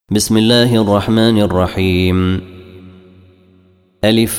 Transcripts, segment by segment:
بسم الله الرحمن الرحيم. ألف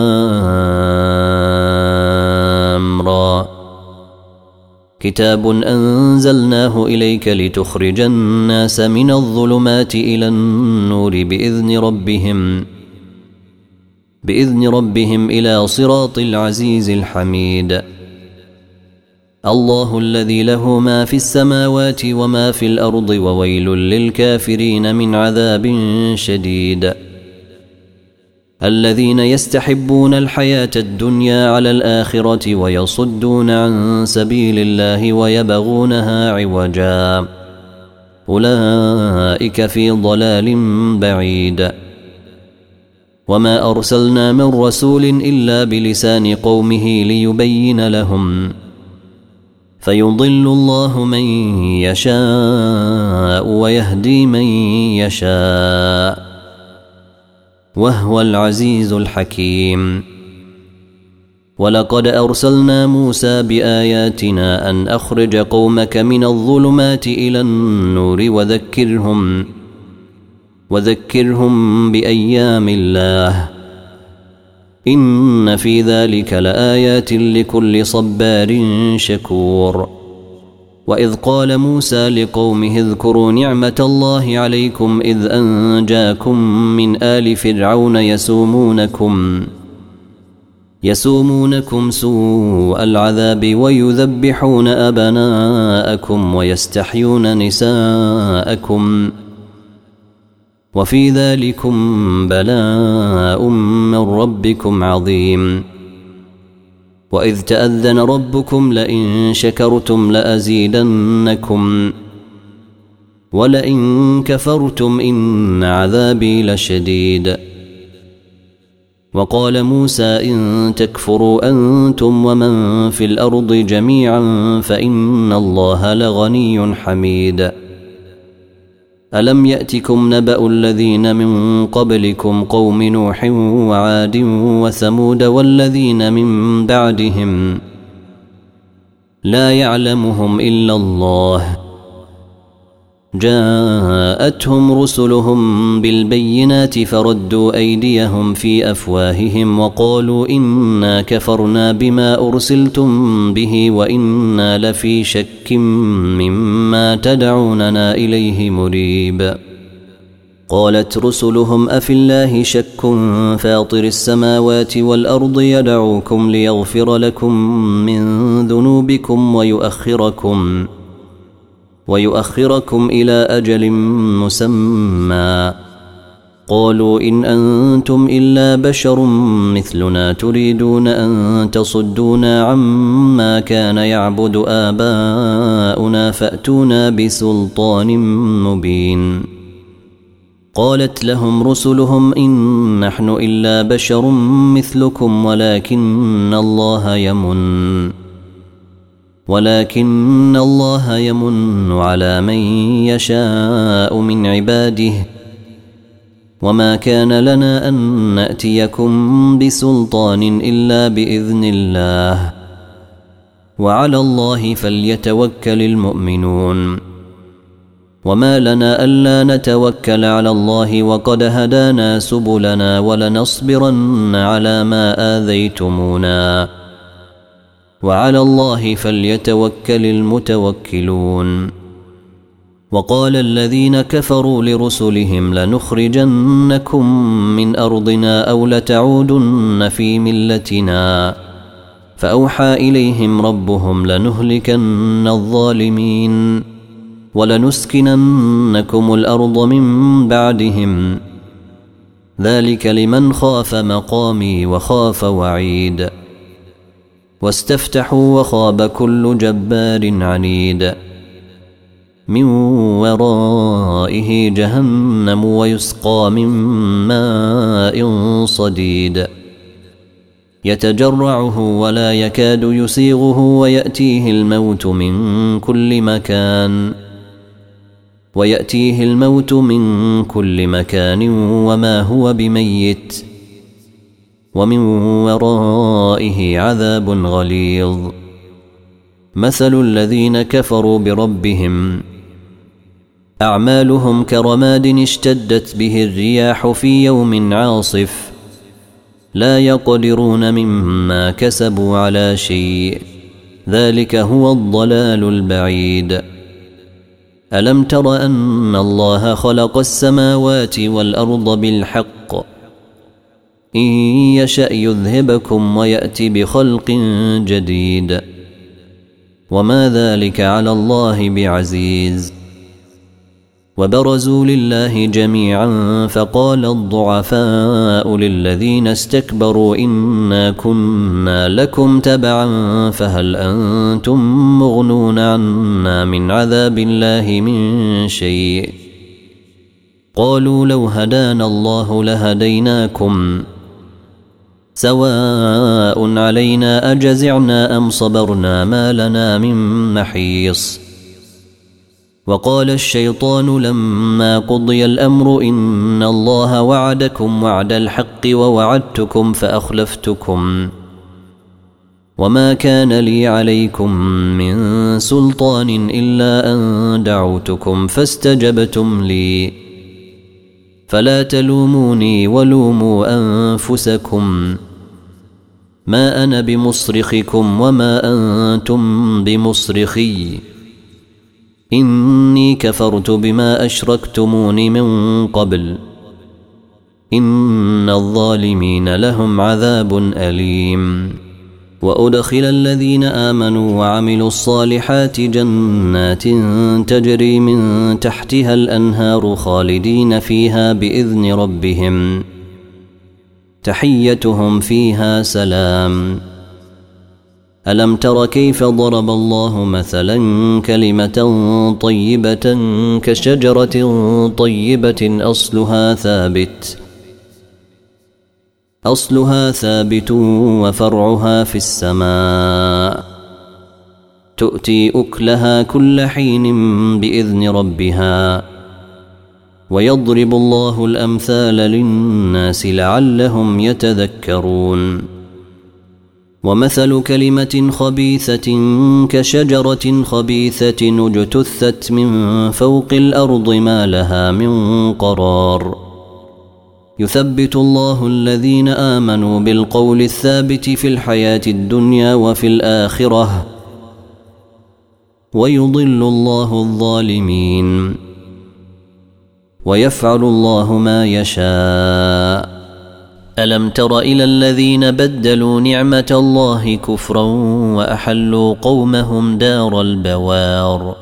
لام را. كتاب أنزلناه إليك لتخرج الناس من الظلمات إلى النور بإذن ربهم إلى صراط العزيز الحميد. الله الذي له ما في السماوات وما في الأرض وويل للكافرين من عذاب شديد. الذين يستحبون الحياة الدنيا على الآخرة ويصدون عن سبيل الله ويبغونها عوجا أولئك في ضلال بعيد. وما أرسلنا من رسول إلا بلسان قومه ليبين لهم فيضل الله من يشاء ويهدي من يشاء وهو العزيز الحكيم. ولقد أرسلنا موسى بآياتنا أن أخرج قومك من الظلمات إلى النور وذكرهم بأيام الله إن في ذلك لآيات لكل صبار شكور. وإذ قال موسى لقومه اذكروا نعمة الله عليكم إذ أنجاكم من آل فرعون يسومونكم سوء العذاب ويذبحون أبناءكم ويستحيون نساءكم وفي ذلكم بلاء من ربكم عظيم. وإذ تأذن ربكم لئن شكرتم لأزيدنكم ولئن كفرتم إن عذابي لشديد. وقال موسى إن تكفروا أنتم ومن في الأرض جميعا فإن الله لغني حميد. ألم يأتكم نبأ الذين من قبلكم قوم نوح وعاد وثمود والذين من بعدهم لا يعلمهم إلا الله جاءتهم رسلهم بالبينات فردوا أيديهم في أفواههم وقالوا إنا كفرنا بما أرسلتم به وإنا لفي شك مما تدعوننا إليه مريب. قالت رسلهم أفي الله شك فاطر السماوات والأرض يدعوكم ليغفر لكم من ذنوبكم ويؤخركم إلى أجل مسمى. قالوا إن أنتم إلا بشر مثلنا تريدون أن تصدونا عما كان يعبد آباؤنا فأتونا بسلطان مبين. قالت لهم رسلهم إن نحن إلا بشر مثلكم ولكن الله يمن على من يشاء من عباده وما كان لنا أن نأتيكم بسلطان إلا بإذن الله وعلى الله فليتوكل المؤمنون. وما لنا ألا نتوكل على الله وقد هدانا سبلنا ولنصبرن على ما آذيتمونا وعلى الله فليتوكل المتوكلون. وقال الذين كفروا لرسلهم لنخرجنكم من أرضنا أو لتعودن في ملتنا فأوحى إليهم ربهم لنهلكن الظالمين ولنسكننكم الأرض من بعدهم ذلك لمن خاف مقامي وخاف وعيد. واستفتحوا وخاب كل جبار عنيد. من ورائه جهنم ويسقى من ماء صديد يتجرعه ولا يكاد يسيغه ويأتيه الموت من كل مكان وما هو بميت ومن ورائه عذاب غليظ. مثل الذين كفروا بربهم أعمالهم كرماد اشتدت به الرياح في يوم عاصف لا يقدرون مما كسبوا على شيء ذلك هو الضلال البعيد. ألم تر أن الله خلق السماوات والأرض بالحق إن يشأ يذهبكم ويأتي بخلق جديد وما ذلك على الله بعزيز. وبرزوا لله جميعا فقال الضعفاء للذين استكبروا إنا كنا لكم تبعا فهل أنتم مغنون عنا من عذاب الله من شيء قالوا لو هدانا الله لهديناكم سواء علينا أجزعنا أم صبرنا ما لنا من محيص. وقال الشيطان لما قضي الأمر إن الله وعدكم وعد الحق ووعدتكم فأخلفتكم وما كان لي عليكم من سلطان إلا أن دعوتكم فاستجبتم لي فلا تلوموني ولوموا أنفسكم ما أنا بمصرخكم وما أنتم بمصرخي إني كفرت بما أشركتمون من قبل إن الظالمين لهم عذاب أليم. وأدخل الذين آمنوا وعملوا الصالحات جنات تجري من تحتها الأنهار خالدين فيها بإذن ربهم تحيتهم فيها سلام. ألم تر كيف ضرب الله مثلا كلمة طيبة كشجرة طيبة أصلها ثابت وفرعها في السماء تؤتي أكلها كل حين بإذن ربها ويضرب الله الأمثال للناس لعلهم يتذكرون. ومثل كلمة خبيثة كشجرة خبيثة اجتثت من فوق الأرض ما لها من قرار يثبت الله الذين آمنوا بالقول الثابت في الحياة الدنيا وفي الآخرة ويضل الله الظالمين ويفعل الله ما يشاء. ألم تر إلى الذين بدلوا نعمة الله كفرا وأحلوا قومهم دار البوار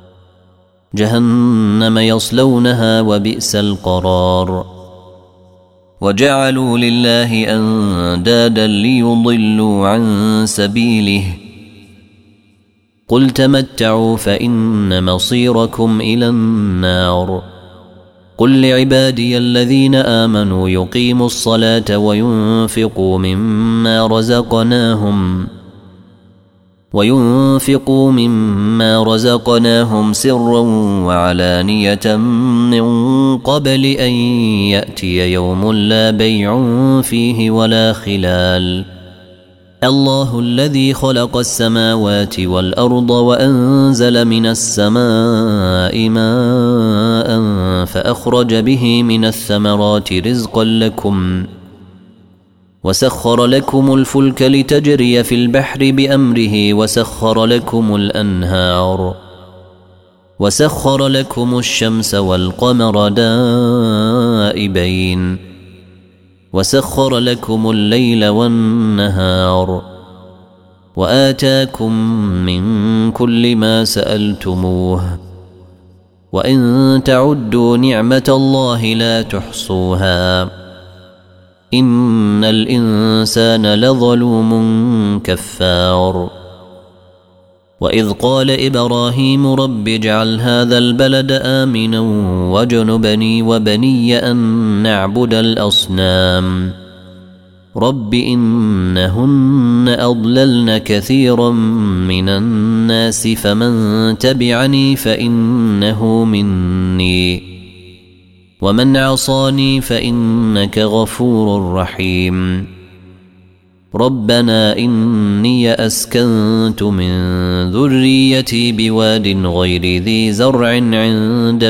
جهنم يصلونها وبئس القرار وجعلوا لله أندادا ليضلوا عن سبيله قل تمتعوا فإن مصيركم إلى النار. قل لعبادي الذين آمنوا يقيموا الصلاة وينفقوا مما رزقناهم سرا وعلانية من قبل أن يأتي يوم لا بيع فيه ولا خلال. الله الذي خلق السماوات والأرض وأنزل من السماء ماء فأخرج به من الثمرات رزقا لكم وسخر لكم الفلك لتجري في البحر بأمره وسخر لكم الأنهار وسخر لكم الشمس والقمر دائبين وسخر لكم الليل والنهار وآتاكم من كل ما سألتموه وإن تعدوا نعمة الله لا تحصوها إن الإنسان لظلوم كفار. وإذ قال إبراهيم رب اجعل هذا البلد آمنا واجنبني وبني أن نعبد الأصنام رب إنهن أضللن كثيرا من الناس فمن تبعني فإنه مني ومن عصاني فإنك غفور رحيم. ربنا إني أسكنت من ذريتي بواد غير ذي زرع عند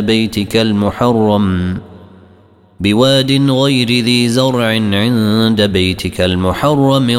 بيتك المحرم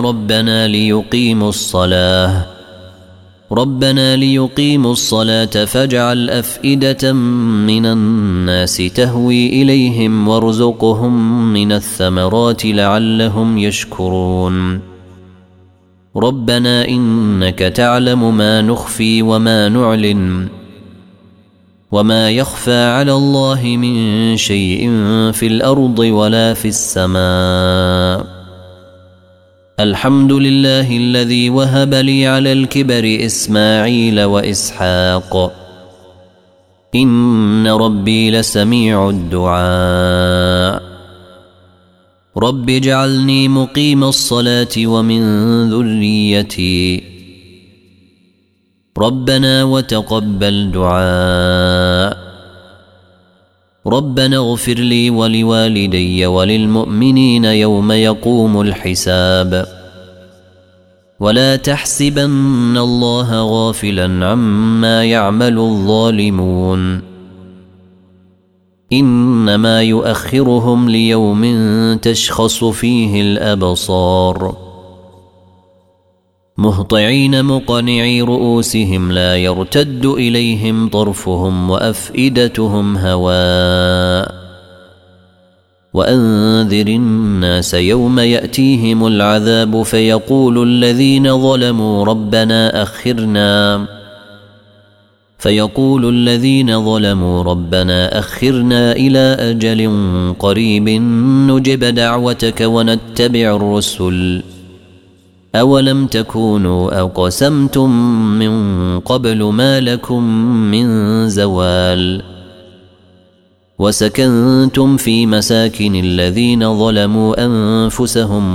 ربنا ليقيموا الصلاة فاجعل أفئدة من الناس تهوي إليهم وارزقهم من الثمرات لعلهم يشكرون ربنا إنك تعلم ما نخفي وما نعلن وما يخفى على الله من شيء في الأرض ولا في السماء الحمد لله الذي وهب لي على الكبر إسماعيل وإسحاق إن ربي لسميع الدعاء رب اجعلني مقيم الصلاة ومن ذريتي ربنا وتقبل دعاء ربنا اغفر لي ولوالدي وللمؤمنين يوم يقوم الحساب ولا تحسبن الله غافلا عما يعمل الظالمون إنما يؤخرهم ليوم تشخص فيه الأبصار مهطعين مقنعي رؤوسهم لا يرتد إليهم طرفهم وأفئدتهم هواء وأنذر الناس يوم يأتيهم العذاب فيقول الذين ظلموا ربنا أخرنا إلى أجل قريب نجب دعوتك ونتبع الرسل أولم تكونوا أقسمتم من قبل ما لكم من زوال وسكنتم في مساكن الذين ظلموا أنفسهم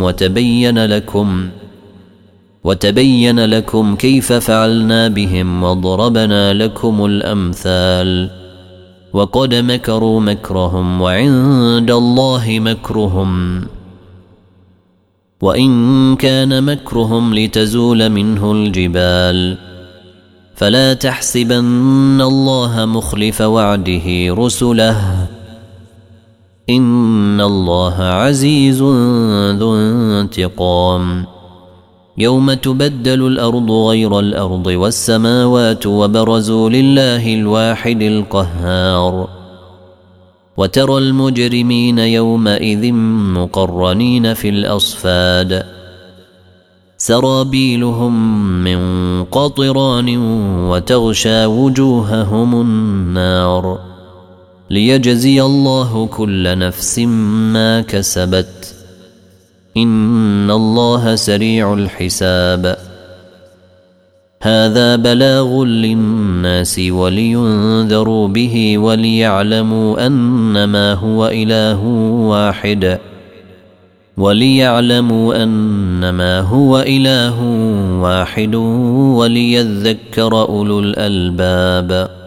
وتبين لكم كيف فعلنا بهم وضربنا لكم الأمثال وقد مكروا مكرهم وعند الله مكرهم وإن كان مكرهم لتزول منه الجبال فلا تحسبن الله مخلف وعده رسله إن الله عزيز ذو انتقام يوم تبدل الأرض غير الأرض والسماوات وبرزوا لله الواحد القهار وترى المجرمين يومئذ مقرنين في الأصفاد سرابيلهم من قطران وتغشى وجوههم النار ليجزي الله كل نفس ما كسبت إن الله سريع الحساب هذا بلاغ للناس ولينذروا به وليعلموا أنما هو إله واحد وليذكر أولو الألباب